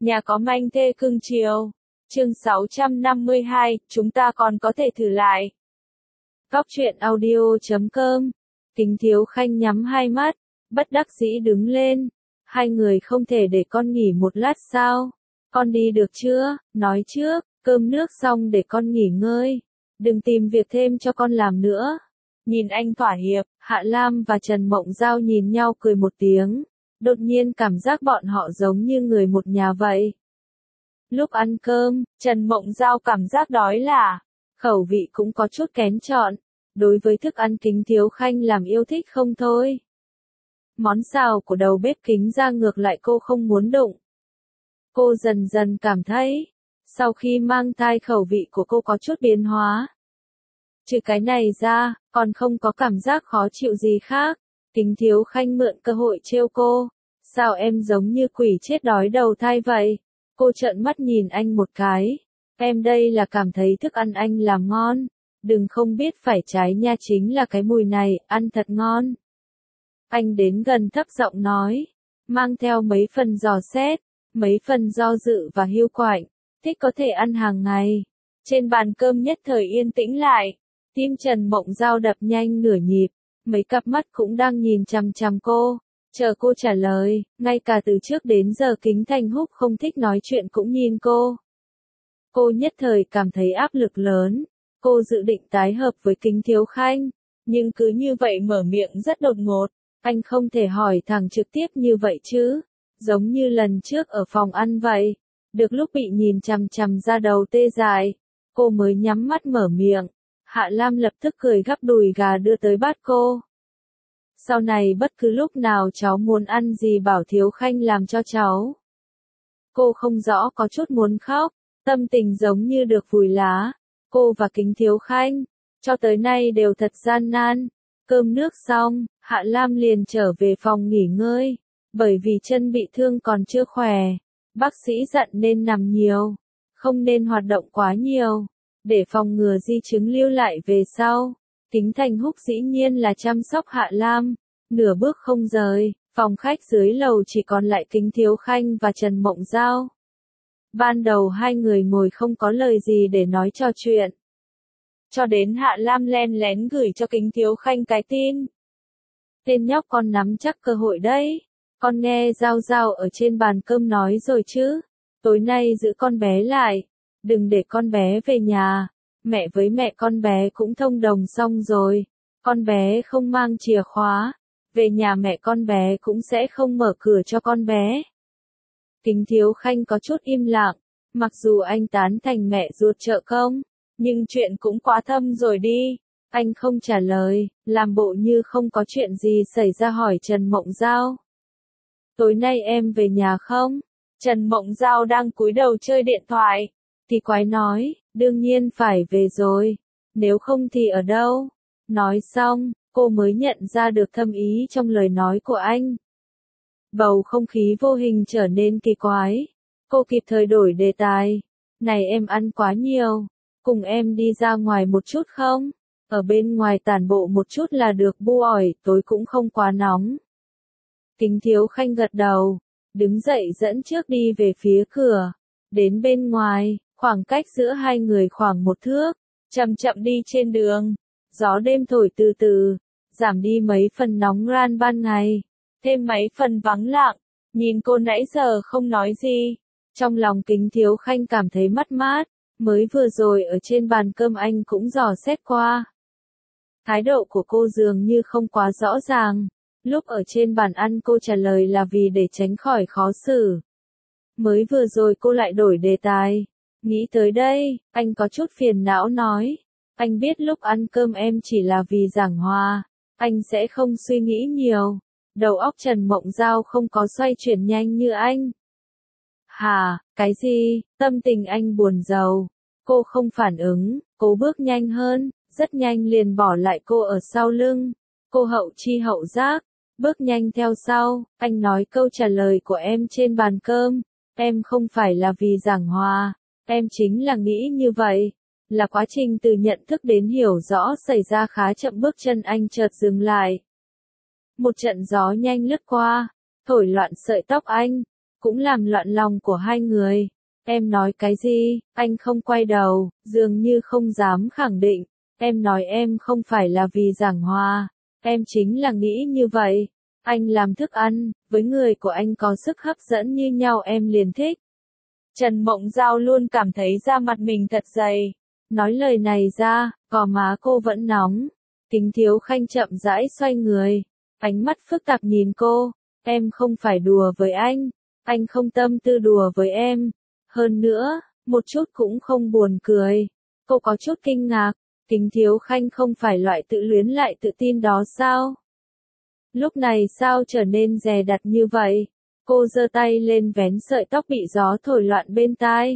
Nhà có manh thê cưng chiều. Chương 652, chúng ta còn có thể thử lại. Góc truyện audio.com. Kính Thiếu Khanh nhắm hai mắt, bất đắc dĩ đứng lên. Hai người không thể để con nghỉ một lát sao? Con đi được chưa? Nói trước, cơm nước xong để con nghỉ ngơi. Đừng tìm việc thêm cho con làm nữa. Nhìn anh thỏa hiệp, Hạ Lam và Trần Mộng Giao nhìn nhau cười một tiếng. Đột nhiên cảm giác bọn họ giống như người một nhà vậy. Lúc ăn cơm, Trần Mộng Giao cảm giác đói là, khẩu vị cũng có chút kén chọn. Đối với thức ăn Kính Thiếu Khanh làm yêu thích không thôi. Món xào của đầu bếp Kính ra ngược lại cô không muốn đụng. Cô dần dần cảm thấy, sau khi mang thai khẩu vị của cô có chút biến hóa. Trừ cái này ra, còn không có cảm giác khó chịu gì khác. Kính Thiếu Khanh mượn cơ hội trêu cô. Sao em giống như quỷ chết đói đầu thai vậy? Cô trợn mắt nhìn anh một cái. Em đây là cảm thấy thức ăn anh làm ngon. Đừng không biết phải trái nha, chính là cái mùi này, ăn thật ngon. Anh đến gần thấp giọng nói, mang theo mấy phần dò xét, mấy phần do dự và hiu quạnh, thích có thể ăn hàng ngày. Trên bàn cơm nhất thời yên tĩnh lại, tim Trần Mộng Giao đập nhanh nửa nhịp, mấy cặp mắt cũng đang nhìn chằm chằm cô, chờ cô trả lời, ngay cả từ trước đến giờ Kính Thành Húc không thích nói chuyện cũng nhìn cô. Cô nhất thời cảm thấy áp lực lớn, cô dự định tái hợp với Kính Thiếu Khanh, nhưng cứ như vậy mở miệng rất đột ngột, anh không thể hỏi thẳng trực tiếp như vậy chứ, giống như lần trước ở phòng ăn vậy, được lúc bị nhìn chằm chằm ra đầu tê dại, cô mới nhắm mắt mở miệng, Hạ Lam lập tức cười gắp đùi gà đưa tới bát cô. Sau này bất cứ lúc nào cháu muốn ăn gì bảo Thiếu Khanh làm cho cháu. Cô không rõ có chút muốn khóc, tâm tình giống như được vùi lá. Cô và Kính Thiếu Khanh, cho tới nay đều thật gian nan. Cơm nước xong, Hạ Lam liền trở về phòng nghỉ ngơi. Bởi vì chân bị thương còn chưa khỏe. Bác sĩ dặn nên nằm nhiều. Không nên hoạt động quá nhiều. Để phòng ngừa di chứng lưu lại về sau. Kính Thành Húc dĩ nhiên là chăm sóc Hạ Lam. Nửa bước không rời, phòng khách dưới lầu chỉ còn lại Kính Thiếu Khanh và Trần Mộng Giao. Ban đầu hai người ngồi không có lời gì để nói trò chuyện. Cho đến Hạ Lam len lén gửi cho Kính Thiếu Khanh cái tin. Tên nhóc con nắm chắc cơ hội đấy. Con nghe Giao Giao ở trên bàn cơm nói rồi chứ. Tối nay giữ con bé lại. Đừng để con bé về nhà. Mẹ với mẹ con bé cũng thông đồng xong rồi. Con bé không mang chìa khóa. Về nhà mẹ con bé cũng sẽ không mở cửa cho con bé. Kính Thiếu Khanh có chút im lặng. Mặc dù anh tán thành mẹ ruột trợ công. Nhưng chuyện cũng quá thâm rồi đi. Anh không trả lời, làm bộ như không có chuyện gì xảy ra hỏi Trần Mộng Giao. Tối nay em về nhà không? Trần Mộng Giao đang cúi đầu chơi điện thoại. Thì quái nói, đương nhiên phải về rồi. Nếu không thì ở đâu? Nói xong, cô mới nhận ra được thâm ý trong lời nói của anh. Bầu không khí vô hình trở nên kỳ quái. Cô kịp thời đổi đề tài. Này em ăn quá nhiều. Cùng em đi ra ngoài một chút không? Ở bên ngoài tản bộ một chút là được bu ỏi, tối cũng không quá nóng. Kính Thiếu Khanh gật đầu, đứng dậy dẫn trước đi về phía cửa. Đến bên ngoài, khoảng cách giữa hai người khoảng 1 thước, chậm chậm đi trên đường. Gió đêm thổi từ từ, giảm đi mấy phần nóng ran ban ngày, thêm mấy phần vắng lặng. Nhìn cô nãy giờ không nói gì, trong lòng Kính Thiếu Khanh cảm thấy mất mát. Mới vừa rồi ở trên bàn cơm anh cũng dò xét qua. Thái độ của cô dường như không quá rõ ràng. Lúc ở trên bàn ăn cô trả lời là vì để tránh khỏi khó xử. Mới vừa rồi cô lại đổi đề tài. Nghĩ tới đây, anh có chút phiền não nói. Anh biết lúc ăn cơm em chỉ là vì giảng hòa. Anh sẽ không suy nghĩ nhiều. Đầu óc Trần Mộng Giao không có xoay chuyển nhanh như anh. Hả, cái gì? Tâm tình anh buồn rầu. Cô không phản ứng, cô bước nhanh hơn, rất nhanh liền bỏ lại cô ở sau lưng. Cô hậu chi hậu giác, bước nhanh theo sau, anh nói câu trả lời của em trên bàn cơm. Em không phải là vì giảng hòa, em chính là nghĩ như vậy. Là quá trình từ nhận thức đến hiểu rõ xảy ra khá chậm, bước chân anh chợt dừng lại. Một trận gió nhanh lướt qua, thổi loạn sợi tóc anh. cũng làm loạn lòng của hai người. Em nói cái gì? Anh không quay đầu, dường như không dám khẳng định. Em nói em không phải là vì giảng hòa. Em chính là nghĩ như vậy. Anh làm thức ăn, với người của anh có sức hấp dẫn như nhau em liền thích. Trần Mộng Giao luôn cảm thấy da mặt mình thật dày. Nói lời này ra, gò má cô vẫn nóng. Kính Thiếu Khanh chậm rãi xoay người. Ánh mắt phức tạp nhìn cô. Em không phải đùa với anh không tâm tư đùa với em. Hơn nữa, một chút cũng không buồn cười. Cô có chút kinh ngạc. Kính Thiếu Khanh không phải loại tự luyến lại tự tin đó sao? Lúc này sao trở nên dè dặt như vậy? Cô giơ tay lên vén sợi tóc bị gió thổi loạn bên tai.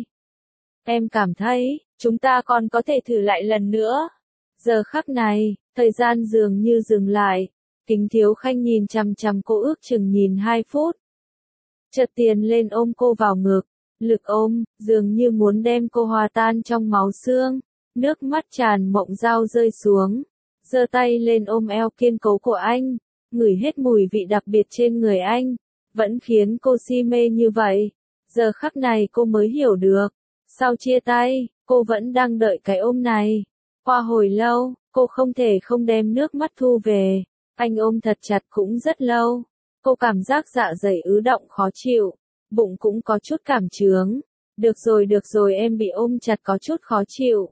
Em cảm thấy, chúng ta còn có thể thử lại lần nữa. Giờ khắc này, thời gian dường như dừng lại. Kính Thiếu Khanh nhìn chằm chằm cô ước chừng nhìn 2 phút. Chợt tiền lên ôm cô vào ngực. Lực ôm, dường như muốn đem cô hòa tan trong máu xương. Nước mắt Trần Mộng Giao rơi xuống. Giơ tay lên ôm eo kiên cố của anh. Ngửi hết mùi vị đặc biệt trên người anh. Vẫn khiến cô si mê như vậy. Giờ khắc này cô mới hiểu được. Sau chia tay, cô vẫn đang đợi cái ôm này. Qua hồi lâu, cô không thể không đem nước mắt thu về. Anh ôm thật chặt cũng rất lâu. Cô cảm giác dạ dày ứ động khó chịu. Bụng cũng có chút cảm chướng. Được rồi em bị ôm chặt có chút khó chịu.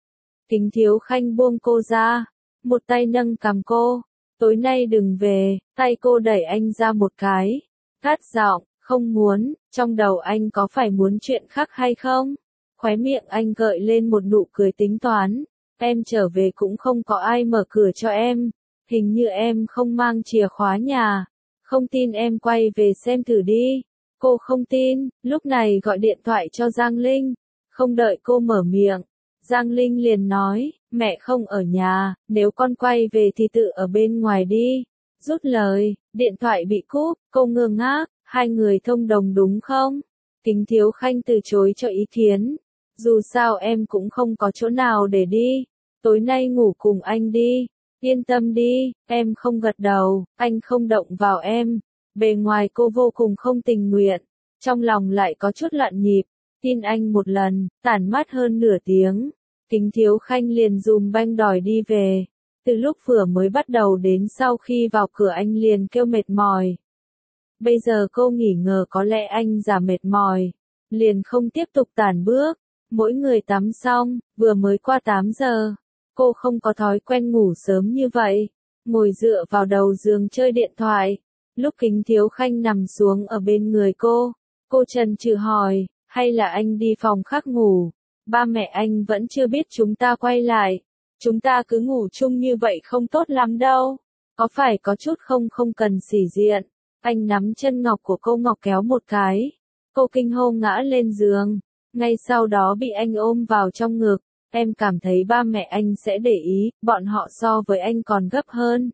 Kính Thiếu Khanh buông cô ra. Một tay nâng cằm cô. Tối nay đừng về. Tay cô đẩy anh ra một cái. Cắt giọng, không muốn. Trong đầu anh có phải muốn chuyện khác hay không? Khóe miệng anh gợi lên một nụ cười tính toán. Em trở về cũng không có ai mở cửa cho em. Hình như em không mang chìa khóa nhà. Không tin em quay về xem thử đi. Cô không tin, lúc này gọi điện thoại cho Giang Linh. Không đợi cô mở miệng. Giang Linh liền nói, mẹ không ở nhà, nếu con quay về thì tự ở bên ngoài đi. Rút lời, điện thoại bị cúp, cô ngơ ngác, hai người thông đồng đúng không? Kính Thiếu Khanh từ chối cho ý kiến. Dù sao em cũng không có chỗ nào để đi. Tối nay ngủ cùng anh đi. Yên tâm đi, em không gật đầu, anh không động vào em. Bề ngoài cô vô cùng không tình nguyện. Trong lòng lại có chút loạn nhịp. Tin anh một lần, tản mát hơn nửa tiếng. Kính Thiếu Khanh liền dùm banh đòi đi về. Từ lúc vừa mới bắt đầu đến sau khi vào cửa anh liền kêu mệt mỏi. Bây giờ cô nghỉ ngờ có lẽ anh giả mệt mỏi. Liền không tiếp tục tản bước. Mỗi người tắm xong, vừa mới qua 8 giờ. Cô không có thói quen ngủ sớm như vậy. Ngồi dựa vào đầu giường chơi điện thoại. Lúc Kính Thiếu Khanh nằm xuống ở bên người cô chần chừ hỏi, hay là anh đi phòng khác ngủ? Ba mẹ anh vẫn chưa biết chúng ta quay lại. Chúng ta cứ ngủ chung như vậy không tốt lắm đâu. Có phải có chút không cần sĩ diện. Anh nắm chân ngọc của cô ngọc kéo một cái. Cô kinh hô ngã lên giường. Ngay sau đó bị anh ôm vào trong ngực. Em cảm thấy ba mẹ anh sẽ để ý, bọn họ so với anh còn gấp hơn.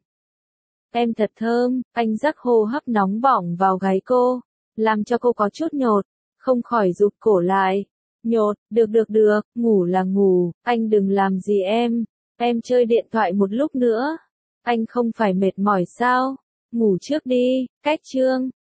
Em thật thơm, anh rắc hô hấp nóng bỏng vào gáy cô, làm cho cô có chút nhột, không khỏi rụt cổ lại. Nhột, được, ngủ là ngủ, anh đừng làm gì em chơi điện thoại một lúc nữa. Anh không phải mệt mỏi sao? Ngủ trước đi, cách chương.